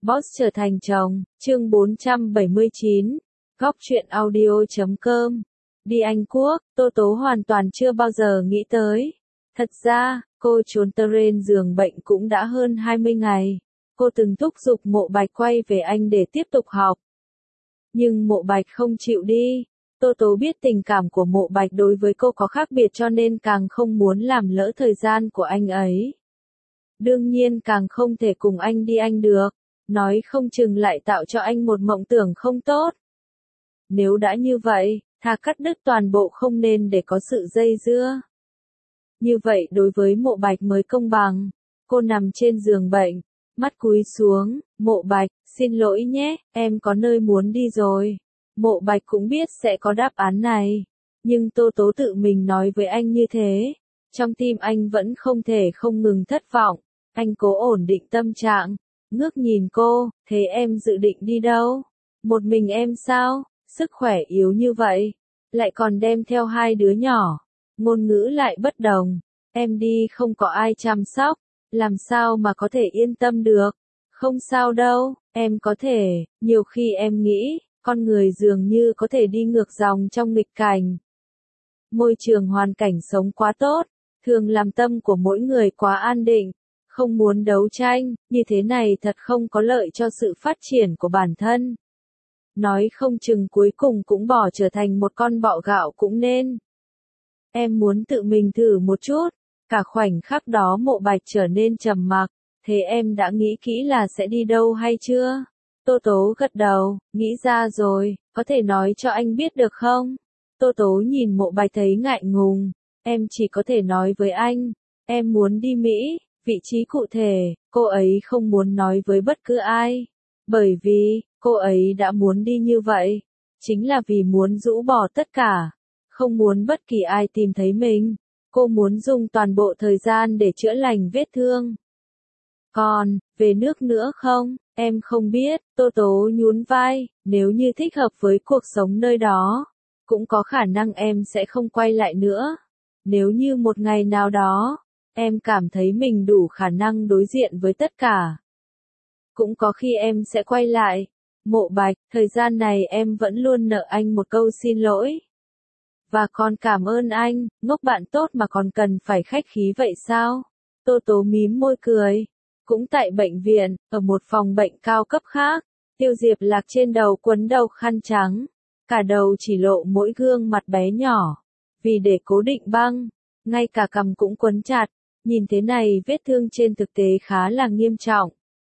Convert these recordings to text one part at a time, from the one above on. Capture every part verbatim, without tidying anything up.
Boss trở thành chồng, chương bốn trăm bảy mươi chín, góc truyện audio chấm com. Đi Anh Quốc, Tô Tố hoàn toàn chưa bao giờ nghĩ tới. Thật ra, cô trốn tơ rên giường bệnh cũng đã hơn hai mươi ngày. Cô từng thúc giục Mộ Bạch quay về Anh để tiếp tục học. Nhưng Mộ Bạch không chịu đi. Tô Tố biết tình cảm của Mộ Bạch đối với cô có khác biệt cho nên càng không muốn làm lỡ thời gian của anh ấy. Đương nhiên càng không thể cùng anh đi Anh được. Nói không chừng lại tạo cho anh một mộng tưởng không tốt. Nếu đã như vậy, thà cắt đứt toàn bộ không nên để có sự dây dưa. Như vậy đối với Mộ Bạch mới công bằng. Cô nằm trên giường bệnh, mắt cúi xuống, Mộ Bạch, xin lỗi nhé, em có nơi muốn đi rồi. Mộ Bạch cũng biết sẽ có đáp án này. Nhưng Tô Tố tự mình nói với anh như thế. Trong tim anh vẫn không thể không ngừng thất vọng. Anh cố ổn định tâm trạng. Ngước nhìn cô, thế em dự định đi đâu? Một mình em sao? Sức khỏe yếu như vậy. Lại còn đem theo hai đứa nhỏ. Ngôn ngữ lại bất đồng. Em đi không có ai chăm sóc. Làm sao mà có thể yên tâm được? Không sao đâu, em có thể. Nhiều khi em nghĩ, con người dường như có thể đi ngược dòng trong nghịch cảnh. Môi trường hoàn cảnh sống quá tốt. Thường làm tâm của mỗi người quá an định. Không muốn đấu tranh, như thế này thật không có lợi cho sự phát triển của bản thân. Nói không chừng cuối cùng cũng bỏ trở thành một con bọ gạo cũng nên. Em muốn tự mình thử một chút. Cả khoảnh khắc đó Mộ Bạch trở nên trầm mặc. Thế em đã nghĩ kỹ là sẽ đi đâu hay chưa? Tô Tố gật đầu, nghĩ ra rồi, có thể nói cho anh biết được không? Tô Tố nhìn Mộ Bạch thấy ngại ngùng. Em chỉ có thể nói với anh, em muốn đi Mỹ. Vị trí cụ thể, cô ấy không muốn nói với bất cứ ai. Bởi vì, cô ấy đã muốn đi như vậy. Chính là vì muốn rũ bỏ tất cả. Không muốn bất kỳ ai tìm thấy mình. Cô muốn dùng toàn bộ thời gian để chữa lành vết thương. Còn, về nước nữa không? Em không biết, Tô Tố nhún vai, nếu như thích hợp với cuộc sống nơi đó. Cũng có khả năng em sẽ không quay lại nữa. Nếu như một ngày nào đó. Em cảm thấy mình đủ khả năng đối diện với tất cả. Cũng có khi em sẽ quay lại. Mộ Bạch, thời gian này em vẫn luôn nợ anh một câu xin lỗi. Và còn cảm ơn anh, ngốc bạn tốt mà còn cần phải khách khí vậy sao? Tô Tố mím môi cười. Cũng tại bệnh viện, ở một phòng bệnh cao cấp khác, Tiêu Diệp Lạc trên đầu quấn đầu khăn trắng. Cả đầu chỉ lộ mỗi gương mặt bé nhỏ. Vì để cố định băng, ngay cả cằm cũng quấn chặt. Nhìn thế này vết thương trên thực tế khá là nghiêm trọng.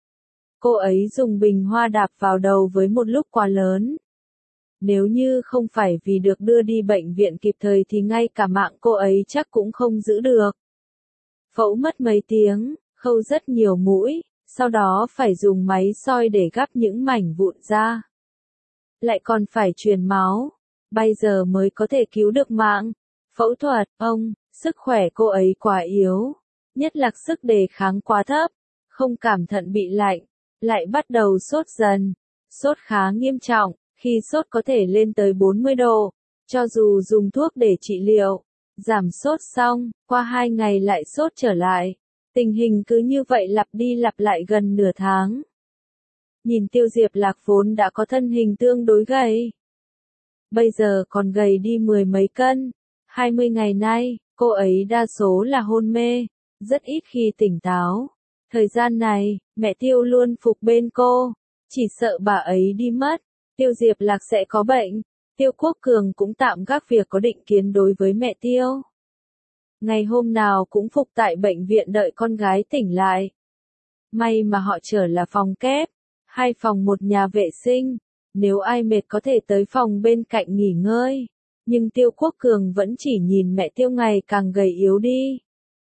Cô ấy dùng bình hoa đạp vào đầu với một lúc quá lớn. Nếu như không phải vì được đưa đi bệnh viện kịp thời thì ngay cả mạng cô ấy chắc cũng không giữ được. Phẫu mất mấy tiếng, khâu rất nhiều mũi, sau đó phải dùng máy soi để gắp những mảnh vụn ra. Lại còn phải truyền máu, bây giờ mới có thể cứu được mạng. Phẫu thuật, ông, sức khỏe cô ấy quá yếu. Nhất là sức đề kháng quá thấp, không cảm thận bị lạnh, lại bắt đầu sốt dần. Sốt khá nghiêm trọng, khi sốt có thể lên tới bốn mươi độ, cho dù dùng thuốc để trị liệu. Giảm sốt xong, qua hai ngày lại sốt trở lại. Tình hình cứ như vậy lặp đi lặp lại gần nửa tháng. Nhìn Tiêu Diệp Lạc vốn đã có thân hình tương đối gầy. Bây giờ còn gầy đi mười mấy cân. hai mươi ngày nay, cô ấy đa số là hôn mê. Rất ít khi tỉnh táo. Thời gian này, mẹ Tiêu luôn phục bên cô. Chỉ sợ bà ấy đi mất. Tiêu Diệp Lạc sẽ có bệnh. Tiêu Quốc Cường cũng tạm gác việc có định kiến đối với mẹ Tiêu. Ngày hôm nào cũng phục tại bệnh viện đợi con gái tỉnh lại. May mà họ trở là phòng kép. Hai phòng một nhà vệ sinh. Nếu ai mệt có thể tới phòng bên cạnh nghỉ ngơi. Nhưng Tiêu Quốc Cường vẫn chỉ nhìn mẹ Tiêu ngày càng gầy yếu đi.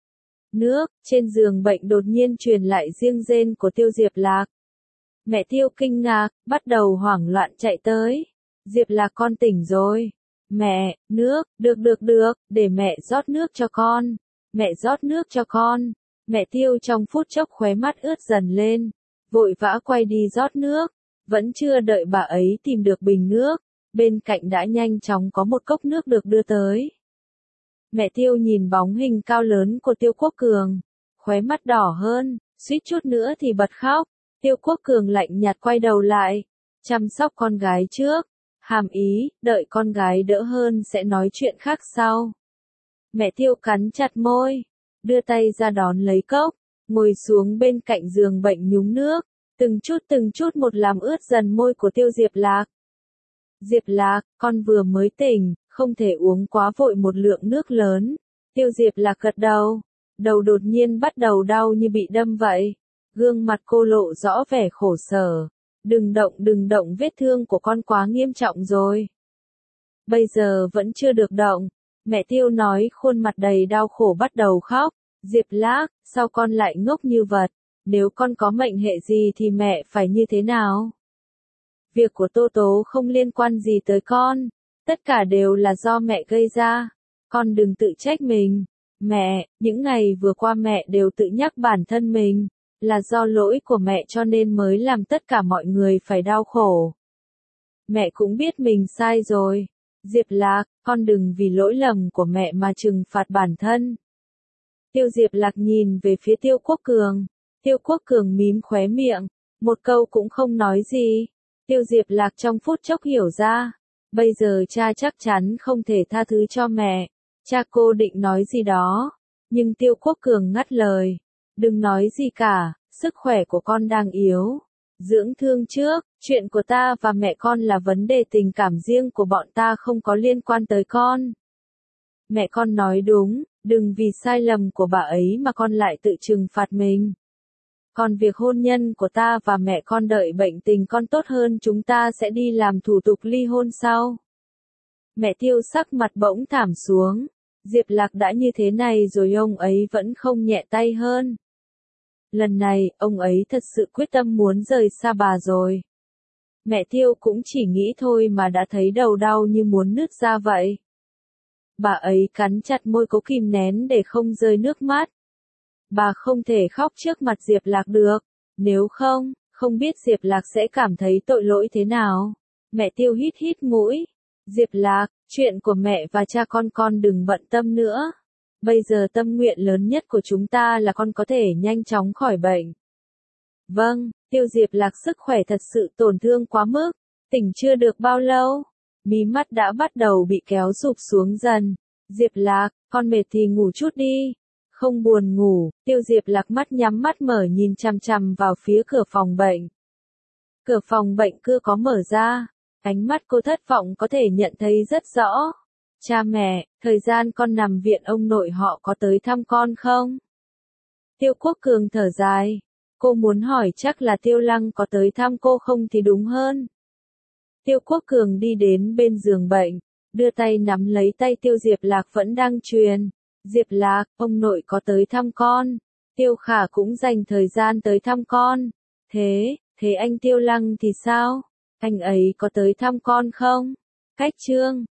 Nước, trên giường bệnh đột nhiên truyền lại riêng rên của Tiêu Diệp Lạc. Mẹ Tiêu kinh ngạc, bắt đầu hoảng loạn chạy tới. Diệp Lạc con tỉnh rồi. Mẹ, nước, được được được, để mẹ rót nước cho con. Mẹ rót nước cho con. Mẹ Tiêu trong phút chốc khóe mắt ướt dần lên. Vội vã quay đi rót nước. Vẫn chưa đợi bà ấy tìm được bình nước. Bên cạnh đã nhanh chóng có một cốc nước được đưa tới. Mẹ Tiêu nhìn bóng hình cao lớn của Tiêu Quốc Cường. Khóe mắt đỏ hơn, suýt chút nữa thì bật khóc. Tiêu Quốc Cường lạnh nhạt quay đầu lại, chăm sóc con gái trước, hàm ý, đợi con gái đỡ hơn sẽ nói chuyện khác sau. Mẹ Tiêu cắn chặt môi, đưa tay ra đón lấy cốc, ngồi xuống bên cạnh giường bệnh nhúng nước, từng chút từng chút một làm ướt dần môi của Tiêu Diệp Lạc. Diệp Lạc, con vừa mới tỉnh, không thể uống quá vội một lượng nước lớn. Tiêu Diệp Lạc gật đầu, đầu đột nhiên bắt đầu đau như bị đâm vậy. Gương mặt cô lộ rõ vẻ khổ sở. Đừng động đừng động, vết thương của con quá nghiêm trọng rồi. Bây giờ vẫn chưa được động. Mẹ Tiêu nói, khuôn mặt đầy đau khổ bắt đầu khóc. Diệp Lạc, sao con lại ngốc như vật? Nếu con có mệnh hệ gì thì mẹ phải như thế nào? Việc của Tô Tố không liên quan gì tới con. Tất cả đều là do mẹ gây ra. Con đừng tự trách mình. Mẹ, những ngày vừa qua mẹ đều tự nhắc bản thân mình. Là do lỗi của mẹ cho nên mới làm tất cả mọi người phải đau khổ. Mẹ cũng biết mình sai rồi. Diệp Lạc, con đừng vì lỗi lầm của mẹ mà trừng phạt bản thân. Tiêu Diệp Lạc nhìn về phía Tiêu Quốc Cường. Tiêu Quốc Cường mím khóe miệng, một câu cũng không nói gì. Tiêu Diệp Lạc trong phút chốc hiểu ra. Bây giờ cha chắc chắn không thể tha thứ cho mẹ. Cha cô định nói gì đó. Nhưng Tiêu Quốc Cường ngắt lời. Đừng nói gì cả, sức khỏe của con đang yếu. Dưỡng thương trước, chuyện của ta và mẹ con là vấn đề tình cảm riêng của bọn ta, không có liên quan tới con. Mẹ con nói đúng, đừng vì sai lầm của bà ấy mà con lại tự trừng phạt mình. Còn việc hôn nhân của ta và mẹ con đợi bệnh tình con tốt hơn chúng ta sẽ đi làm thủ tục ly hôn sau. Mẹ Tiêu sắc mặt bỗng thảm xuống. Diệp Lạc đã như thế này rồi ông ấy vẫn không nhẹ tay hơn. Lần này, ông ấy thật sự quyết tâm muốn rời xa bà rồi. Mẹ Tiêu cũng chỉ nghĩ thôi mà đã thấy đầu đau như muốn nứt ra vậy. Bà ấy cắn chặt môi cố kìm nén để không rơi nước mắt. Bà không thể khóc trước mặt Diệp Lạc được. Nếu không, không biết Diệp Lạc sẽ cảm thấy tội lỗi thế nào. Mẹ Tiêu hít hít mũi. Diệp Lạc, chuyện của mẹ và cha con con đừng bận tâm nữa. Bây giờ tâm nguyện lớn nhất của chúng ta là con có thể nhanh chóng khỏi bệnh. Vâng, Tiêu Diệp Lạc sức khỏe thật sự tổn thương quá mức. Tỉnh chưa được bao lâu. Mí mắt đã bắt đầu bị kéo sụp xuống dần. Diệp Lạc, con mệt thì ngủ chút đi. Không buồn ngủ, Tiêu Diệp Lạc mắt nhắm mắt mở nhìn chằm chằm vào phía cửa phòng bệnh. Cửa phòng bệnh cứ có mở ra. Ánh mắt cô thất vọng có thể nhận thấy rất rõ. Cha mẹ, thời gian con nằm viện ông nội họ có tới thăm con không? Tiêu Quốc Cường thở dài. Cô muốn hỏi chắc là Tiêu Lăng có tới thăm cô không thì đúng hơn. Tiêu Quốc Cường đi đến bên giường bệnh, đưa tay nắm lấy tay Tiêu Diệp Lạc vẫn đang truyền. Diệp Lạc, ông nội có tới thăm con. Tiêu Khả cũng dành thời gian tới thăm con. Thế, thế anh Tiêu Lăng thì sao? Anh ấy có tới thăm con không? Cách chương